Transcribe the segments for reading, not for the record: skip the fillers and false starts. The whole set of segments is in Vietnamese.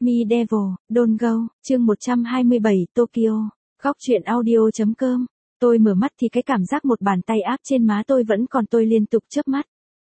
Me Devil, Don't Go, chương 127, Tokyo. Góc truyện audio.com. Tôi mở mắt thì cái cảm giác một bàn tay áp trên má tôi vẫn còn, tôi liên tục chớp mắt.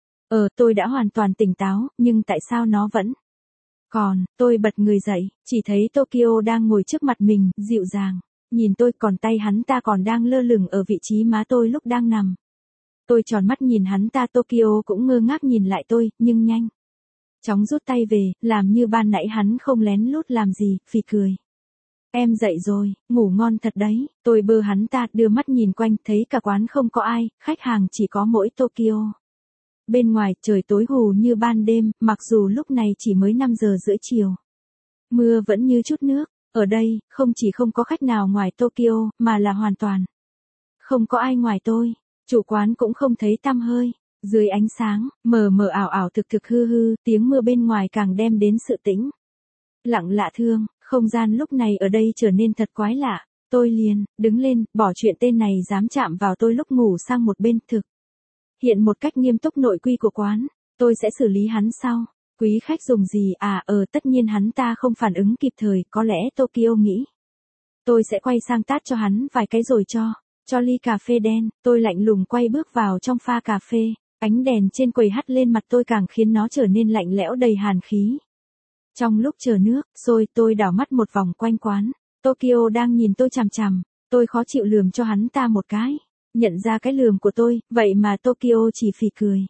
Tôi đã hoàn toàn tỉnh táo, nhưng tại sao nó vẫn còn, tôi bật người dậy, chỉ thấy Tokyo đang ngồi trước mặt mình, dịu dàng, nhìn tôi, còn tay hắn ta còn đang lơ lửng ở vị trí má tôi lúc đang nằm. Tôi tròn mắt nhìn hắn ta, Tokyo cũng ngơ ngác nhìn lại tôi, nhưng nhanh chóng rút tay về, làm như ban nãy hắn không lén lút làm gì, phì cười. Em dậy rồi, ngủ ngon thật đấy, tôi bơ hắn ta, đưa mắt nhìn quanh, thấy cả quán không có ai, khách hàng chỉ có mỗi Tokyo. Bên ngoài, trời tối hù như ban đêm, mặc dù lúc này chỉ mới 5 giờ rưỡi chiều. Mưa vẫn như chút nước, ở đây, không chỉ không có khách nào ngoài Tokyo, mà là hoàn toàn không có ai ngoài tôi, chủ quán cũng không thấy tăm hơi. Dưới ánh sáng, mờ mờ ảo ảo thực hư hư, tiếng mưa bên ngoài càng đem đến sự tĩnh lặng lạ thương, không gian lúc này ở đây trở nên thật quái lạ. Tôi liền đứng lên, bỏ chuyện tên này dám chạm vào tôi lúc ngủ sang một bên, thực hiện một cách nghiêm túc nội quy của quán. Tôi sẽ xử lý hắn sau. Quý khách dùng gì tất nhiên hắn ta không phản ứng kịp thời, có lẽ Tokyo nghĩ tôi sẽ quay sang tát cho hắn vài cái rồi cho ly cà phê đen. Tôi lạnh lùng quay bước vào trong pha cà phê. Ánh đèn trên quầy hắt lên mặt tôi càng khiến nó trở nên lạnh lẽo đầy hàn khí. Trong lúc chờ nước sôi, tôi đảo mắt một vòng quanh quán. Tokyo đang nhìn tôi chằm chằm. Tôi khó chịu lườm cho hắn ta một cái. Nhận ra cái lườm của tôi, vậy mà Tokyo chỉ phì cười.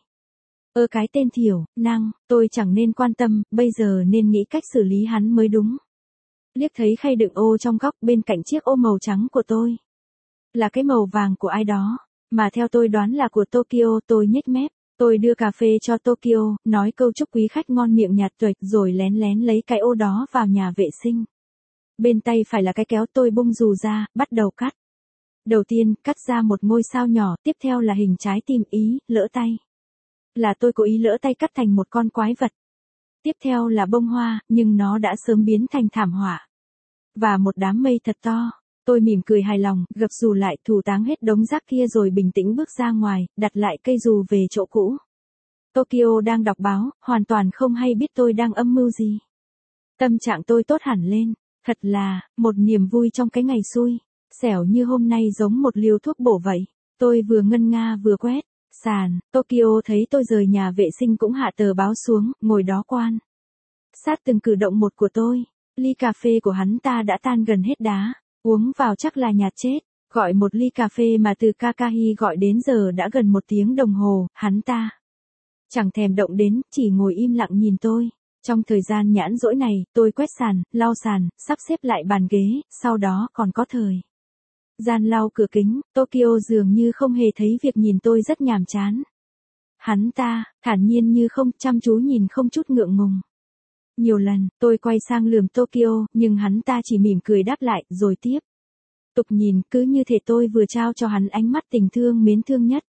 Cái tên thiểu năng, tôi chẳng nên quan tâm, bây giờ nên nghĩ cách xử lý hắn mới đúng. Liếc thấy khay đựng ô trong góc bên cạnh chiếc ô màu trắng của tôi. Là cái màu vàng của ai đó. Mà theo tôi đoán là của Tokyo. Tôi nhếch mép, tôi đưa cà phê cho Tokyo, nói câu chúc quý khách ngon miệng nhạt tuệch, rồi lén lén lấy cái ô đó vào nhà vệ sinh. Bên tay phải là cái kéo, tôi bung dù ra, bắt đầu cắt. Đầu tiên, cắt ra một ngôi sao nhỏ, tiếp theo là hình trái tim, lỡ tay. Là tôi cố ý lỡ tay cắt thành một con quái vật. Tiếp theo là bông hoa, nhưng nó đã sớm biến thành thảm họa. Và một đám mây thật to. Tôi mỉm cười hài lòng, gập dù lại, thủ táng hết đống rác kia rồi bình tĩnh bước ra ngoài, đặt lại cây dù về chỗ cũ. Tokyo đang đọc báo, hoàn toàn không hay biết tôi đang âm mưu gì. Tâm trạng tôi tốt hẳn lên, thật là, một niềm vui trong cái ngày xui. Xẻo như hôm nay giống một liều thuốc bổ vậy. Tôi vừa ngân nga vừa quét sàn, Tokyo thấy tôi rời nhà vệ sinh cũng hạ tờ báo xuống, ngồi đó quan sát từng cử động một của tôi. Ly cà phê của hắn ta đã tan gần hết đá. Uống vào chắc là nhạt chết. Gọi một ly cà phê mà từ Kakahi gọi đến giờ đã gần 1 tiếng đồng hồ, hắn ta chẳng thèm động đến, chỉ ngồi im lặng nhìn tôi. Trong thời gian nhãn rỗi này, tôi quét sàn, lau sàn, sắp xếp lại bàn ghế, sau đó còn có thời gian lau cửa kính. Tokyo dường như không hề thấy việc nhìn tôi rất nhàm chán. Hắn ta, thản nhiên như không, chăm chú nhìn không chút ngượng ngùng. Nhiều lần, tôi quay sang lườm Tokyo, nhưng hắn ta chỉ mỉm cười đáp lại, rồi tiếp tục nhìn, cứ như thể tôi vừa trao cho hắn ánh mắt tình thương mến thương nhất.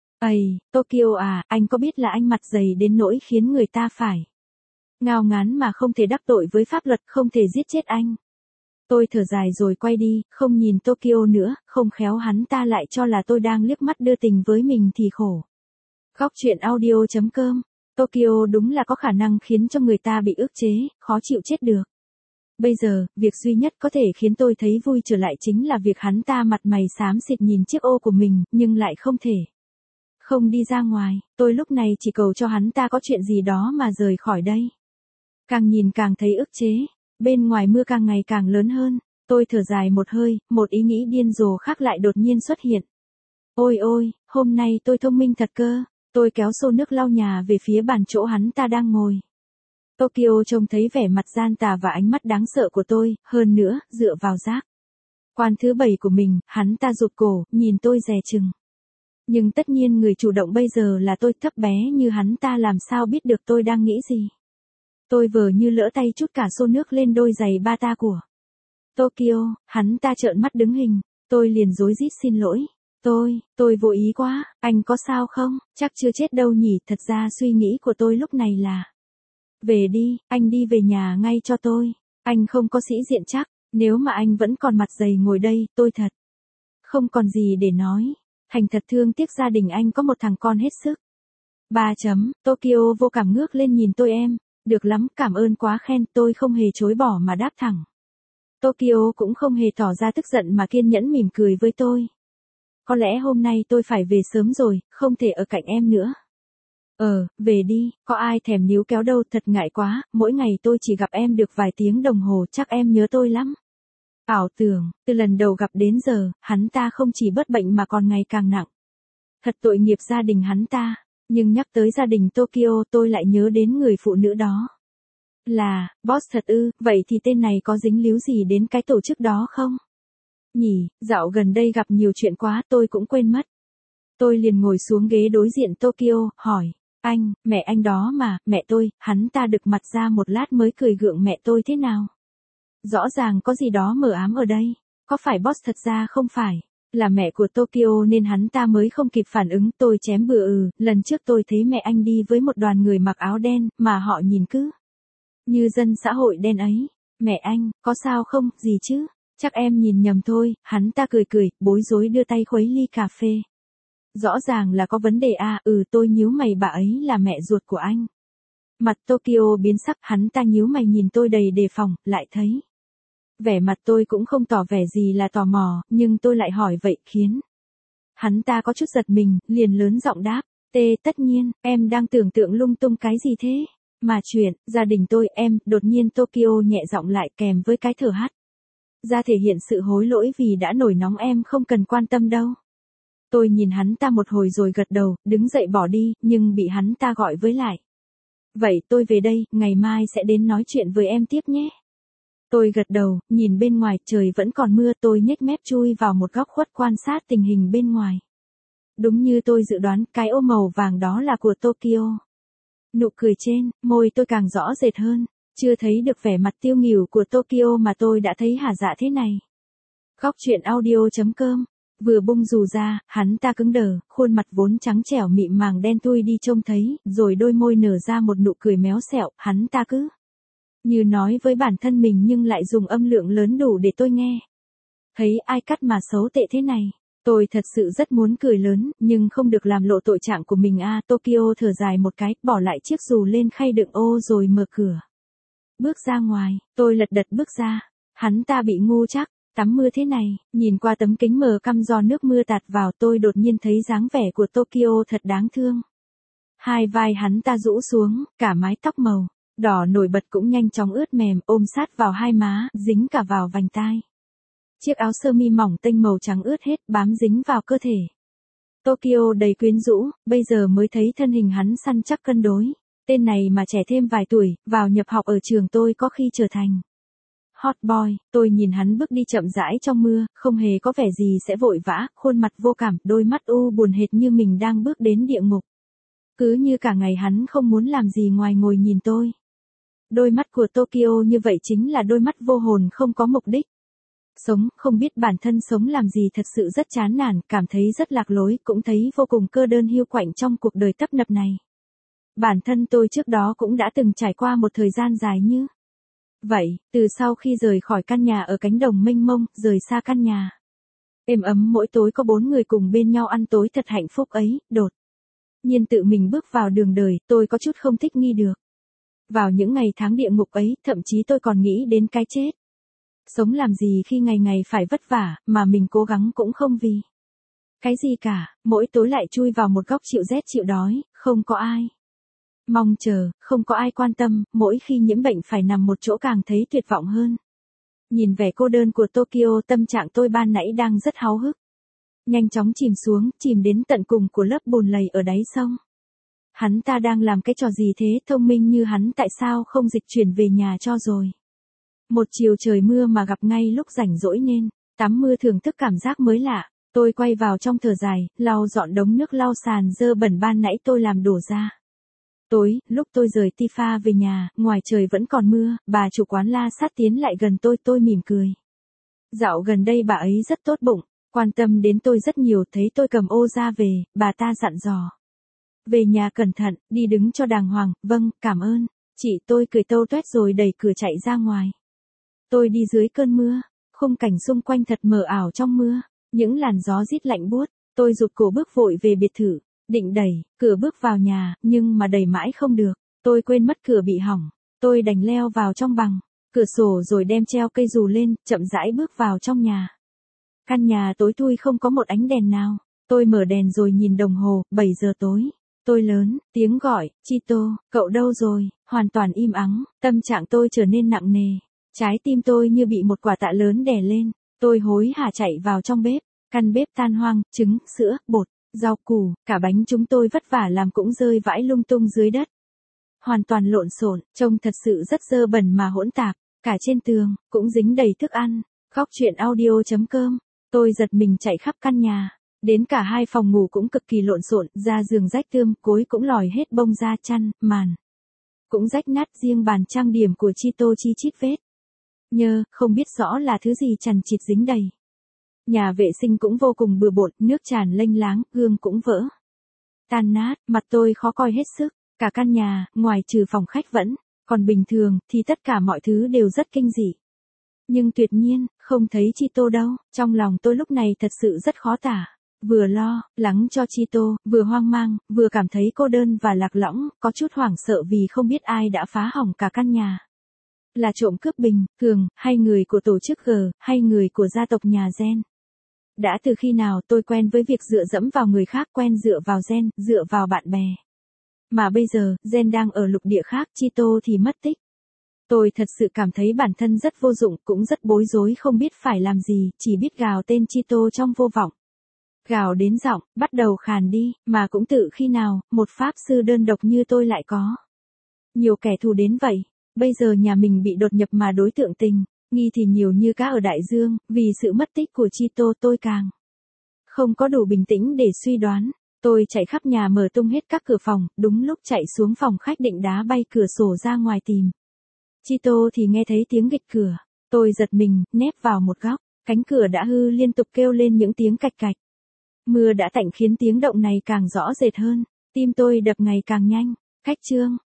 Tokyo anh có biết là anh mặt dày đến nỗi khiến người ta phải ngao ngán mà không thể đắc tội với pháp luật, không thể giết chết anh. Tôi thở dài rồi quay đi, không nhìn Tokyo nữa, không khéo hắn ta lại cho là tôi đang liếc mắt đưa tình với mình thì khổ. Góc truyện audio.com. Tokyo đúng là có khả năng khiến cho người ta bị ức chế, khó chịu chết được. Bây giờ, việc duy nhất có thể khiến tôi thấy vui trở lại chính là việc hắn ta mặt mày xám xịt nhìn chiếc ô của mình, nhưng lại không thể không đi ra ngoài. Tôi lúc này chỉ cầu cho hắn ta có chuyện gì đó mà rời khỏi đây. Càng nhìn càng thấy ức chế. Bên ngoài mưa càng ngày càng lớn hơn. Tôi thở dài một hơi, một ý nghĩ điên rồ khác lại đột nhiên xuất hiện. Ôi, hôm nay tôi thông minh thật cơ. Tôi kéo xô nước lau nhà về phía bàn chỗ hắn ta đang ngồi. Tokyo trông thấy vẻ mặt gian tà và ánh mắt đáng sợ của tôi, hơn nữa, dựa vào giác quan thứ 7 của mình, hắn ta rụt cổ, nhìn tôi dè chừng. Nhưng tất nhiên người chủ động bây giờ là tôi, thấp bé như hắn ta làm sao biết được tôi đang nghĩ gì. Tôi vờ như lỡ tay trút cả xô nước lên đôi giày bata của Tokyo, hắn ta trợn mắt đứng hình, tôi liền rối rít xin lỗi. Tôi vô ý quá, anh có sao không? Chắc chưa chết đâu nhỉ. Thật ra suy nghĩ của tôi lúc này là về đi, anh đi về nhà ngay cho tôi. Anh không có sĩ diện chắc, nếu mà anh vẫn còn mặt dày ngồi đây, tôi thật không còn gì để nói. Thành thật thương tiếc gia đình anh có một thằng con hết sức. Tokyo vô cảm ngước lên nhìn tôi em. Được lắm, cảm ơn quá khen, tôi không hề chối bỏ mà đáp thẳng. Tokyo cũng không hề tỏ ra tức giận mà kiên nhẫn mỉm cười với tôi. Có lẽ hôm nay tôi phải về sớm rồi, không thể ở cạnh em nữa. Về đi, có ai thèm níu kéo đâu, thật ngại quá, mỗi ngày tôi chỉ gặp em được vài tiếng đồng hồ, chắc em nhớ tôi lắm. Ảo tưởng, từ lần đầu gặp đến giờ, hắn ta không chỉ bớt bệnh mà còn ngày càng nặng. Thật tội nghiệp gia đình hắn ta, nhưng nhắc tới gia đình Tokyo tôi lại nhớ đến người phụ nữ đó. Là, boss thật ư, vậy thì tên này có dính líu gì đến cái tổ chức đó không? Nhỉ, dạo gần đây gặp nhiều chuyện quá tôi cũng quên mất. Tôi liền ngồi xuống ghế đối diện Tokyo, hỏi, anh, mẹ anh đó mà, mẹ tôi, hắn ta đực mặt ra một lát mới cười gượng mẹ tôi thế nào? Rõ ràng có gì đó mờ ám ở đây, có phải boss thật ra không phải, là mẹ của Tokyo nên hắn ta mới không kịp phản ứng tôi chém bừa lần trước tôi thấy mẹ anh đi với một đoàn người mặc áo đen mà họ nhìn cứ như dân xã hội đen ấy, mẹ anh, có sao không, gì chứ, chắc em nhìn nhầm thôi, hắn ta cười cười, bối rối đưa tay khuấy ly cà phê. Rõ ràng là có vấn đề à, tôi nhíu mày bà ấy là mẹ ruột của anh. Mặt Tokyo biến sắc, hắn ta nhíu mày nhìn tôi đầy đề phòng, lại thấy. Vẻ mặt tôi cũng không tỏ vẻ gì là tò mò, nhưng tôi lại hỏi vậy khiến. Hắn ta có chút giật mình, liền lớn giọng đáp, tất nhiên, em đang tưởng tượng lung tung cái gì thế? Mà chuyện, gia đình tôi, em, đột nhiên Tokyo nhẹ giọng lại kèm với cái thở hắt. Ra thể hiện sự hối lỗi vì đã nổi nóng em không cần quan tâm đâu. Tôi nhìn hắn ta một hồi rồi gật đầu, đứng dậy bỏ đi, nhưng bị hắn ta gọi với lại. Vậy tôi về đây, ngày mai sẽ đến nói chuyện với em tiếp nhé. Tôi gật đầu, nhìn bên ngoài, trời vẫn còn mưa, tôi nhếch mép chui vào một góc khuất quan sát tình hình bên ngoài. Đúng như tôi dự đoán, cái ô màu vàng đó là của Tokyo. Nụ cười trên, môi tôi càng rõ rệt hơn, chưa thấy được vẻ mặt tiêu nghỉu của Tokyo mà tôi đã thấy hả dạ thế này. Góc chuyện audio.com. Vừa bung dù ra, hắn ta cứng đờ, khuôn mặt vốn trắng trẻo mịn màng đen thui đi trông thấy, rồi đôi môi nở ra một nụ cười méo xẹo, hắn ta cứ như nói với bản thân mình nhưng lại dùng âm lượng lớn đủ để tôi nghe. Thấy ai cắt mà xấu tệ thế này, tôi thật sự rất muốn cười lớn, nhưng không được làm lộ tội trạng của mình à. Tokyo thở dài một cái, bỏ lại chiếc dù lên khay đựng ô rồi mở cửa. Bước ra ngoài, tôi lật đật bước ra, hắn ta bị ngu chắc. Tắm mưa thế này, nhìn qua tấm kính mờ căm do nước mưa tạt vào tôi đột nhiên thấy dáng vẻ của Tokyo thật đáng thương. Hai vai hắn ta rũ xuống, cả mái tóc màu đỏ nổi bật cũng nhanh chóng ướt mềm ôm sát vào hai má, dính cả vào vành tai. Chiếc áo sơ mi mỏng tênh màu trắng ướt hết bám dính vào cơ thể. Tokyo đầy quyến rũ, bây giờ mới thấy thân hình hắn săn chắc cân đối. Tên này mà trẻ thêm vài tuổi, vào nhập học ở trường tôi có khi trở thành hot boy. Tôi nhìn hắn bước đi chậm rãi trong mưa, không hề có vẻ gì sẽ vội vã, khuôn mặt vô cảm, đôi mắt u buồn hệt như mình đang bước đến địa ngục. Cứ như cả ngày hắn không muốn làm gì ngoài ngồi nhìn tôi. Đôi mắt của Tokyo như vậy chính là đôi mắt vô hồn không có mục đích. Sống, không biết bản thân sống làm gì thật sự rất chán nản, cảm thấy rất lạc lối, cũng thấy vô cùng cô đơn hiu quạnh trong cuộc đời tấp nập này. Bản thân tôi trước đó cũng đã từng trải qua một thời gian dài như vậy, từ sau khi rời khỏi căn nhà ở cánh đồng mênh mông, rời xa căn nhà êm ấm mỗi tối có 4 người cùng bên nhau ăn tối thật hạnh phúc ấy, đột nhiên tự mình bước vào đường đời, tôi có chút không thích nghi được. Vào những ngày tháng địa ngục ấy, thậm chí tôi còn nghĩ đến cái chết. Sống làm gì khi ngày ngày phải vất vả, mà mình cố gắng cũng không vì cái gì cả, mỗi tối lại chui vào một góc chịu rét chịu đói, không có ai mong chờ, không có ai quan tâm, mỗi khi nhiễm bệnh phải nằm một chỗ càng thấy tuyệt vọng hơn. Nhìn vẻ cô đơn của Tokyo, tâm trạng tôi ban nãy đang rất háo hức. Nhanh chóng chìm xuống, chìm đến tận cùng của lớp bùn lầy ở đáy sông. Hắn ta đang làm cái trò gì thế, thông minh như hắn tại sao không dịch chuyển về nhà cho rồi. Một chiều trời mưa mà gặp ngay lúc rảnh rỗi nên tắm mưa thưởng thức cảm giác mới lạ. Tôi quay vào trong thở dài, lau dọn đống nước lau sàn dơ bẩn ban nãy tôi làm đổ ra. Tối, lúc tôi rời Tifa về nhà, ngoài trời vẫn còn mưa, bà chủ quán la sát tiến lại gần tôi mỉm cười. Dạo gần đây bà ấy rất tốt bụng, quan tâm đến tôi rất nhiều, thấy tôi cầm ô ra về, bà ta dặn dò. Về nhà cẩn thận, đi đứng cho đàng hoàng, vâng, cảm ơn. Chị tôi cười tâu tuét rồi đẩy cửa chạy ra ngoài. Tôi đi dưới cơn mưa, khung cảnh xung quanh thật mờ ảo trong mưa, những làn gió rít lạnh buốt, tôi rụt cổ bước vội về biệt thự. Định đẩy cửa bước vào nhà, nhưng mà đẩy mãi không được. Tôi quên mất cửa bị hỏng, tôi đành leo vào trong bằng cửa sổ rồi đem treo cây dù lên, chậm rãi bước vào trong nhà. Căn nhà tối thui không có một ánh đèn nào. Tôi mở đèn rồi nhìn đồng hồ, 7 giờ tối. Tôi lớn, tiếng gọi, Chito, cậu đâu rồi, hoàn toàn im ắng, tâm trạng tôi trở nên nặng nề. Trái tim tôi như bị một quả tạ lớn đè lên. Tôi hối hả chạy vào trong bếp, căn bếp tan hoang, trứng, sữa, bột, rau củ, cả bánh chúng tôi vất vả làm cũng rơi vãi lung tung dưới đất. Hoàn toàn lộn xộn, trông thật sự rất dơ bẩn mà hỗn tạp, cả trên tường, cũng dính đầy thức ăn. Góc chuyện audio.com, tôi giật mình chạy khắp căn nhà. Đến cả hai phòng ngủ cũng cực kỳ lộn xộn, ra giường rách tươm, gối cũng lòi hết bông ra, chăn, màn cũng rách nát, riêng bàn trang điểm của Chito chi chít vết nhơ, không biết rõ là thứ gì chằng chịt dính đầy. Nhà vệ sinh cũng vô cùng bừa bộn, nước tràn lênh láng, gương cũng vỡ tan nát, mặt tôi khó coi hết sức. Cả căn nhà, ngoài trừ phòng khách vẫn còn bình thường, thì tất cả mọi thứ đều rất kinh dị. Nhưng tuyệt nhiên, không thấy Chito đâu. Trong lòng tôi lúc này thật sự rất khó tả. Vừa lo lắng cho Chito, vừa hoang mang, vừa cảm thấy cô đơn và lạc lõng, có chút hoảng sợ vì không biết ai đã phá hỏng cả căn nhà. Là trộm cướp bình thường, hay người của tổ chức G, hay người của gia tộc nhà Gen. Đã từ khi nào tôi quen với việc dựa dẫm vào người khác, quen dựa vào Gen, dựa vào bạn bè. Mà bây giờ, Gen đang ở lục địa khác, Chito thì mất tích. Tôi thật sự cảm thấy bản thân rất vô dụng, cũng rất bối rối, không biết phải làm gì, chỉ biết gào tên Chito trong vô vọng. Gào đến giọng bắt đầu khàn đi, mà cũng tự khi nào, một pháp sư đơn độc như tôi lại có nhiều kẻ thù đến vậy. Bây giờ nhà mình bị đột nhập mà đối tượng tình nghi thì nhiều như cá ở đại dương, vì sự mất tích của Chito tôi càng không có đủ bình tĩnh để suy đoán. Tôi chạy khắp nhà mở tung hết các cửa phòng, đúng lúc chạy xuống phòng khách định đá bay cửa sổ ra ngoài tìm Chito thì nghe thấy tiếng nghịch cửa. Tôi giật mình, nép vào một góc, cánh cửa đã hư liên tục kêu lên những tiếng cạch cạch. Mưa đã tạnh khiến tiếng động này càng rõ rệt hơn, tim tôi đập ngày càng nhanh. Cách chương